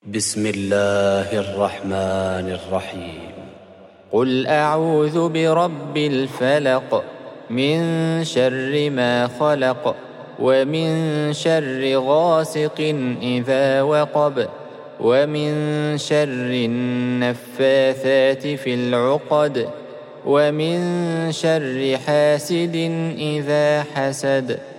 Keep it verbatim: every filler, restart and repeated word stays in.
بسم الله الرحمن الرحيم. قل أعوذ برب الفلق من شر ما خلق ومن شر غاسق إذا وقب ومن شر النفاثات في العقد ومن شر حاسد إذا حسد.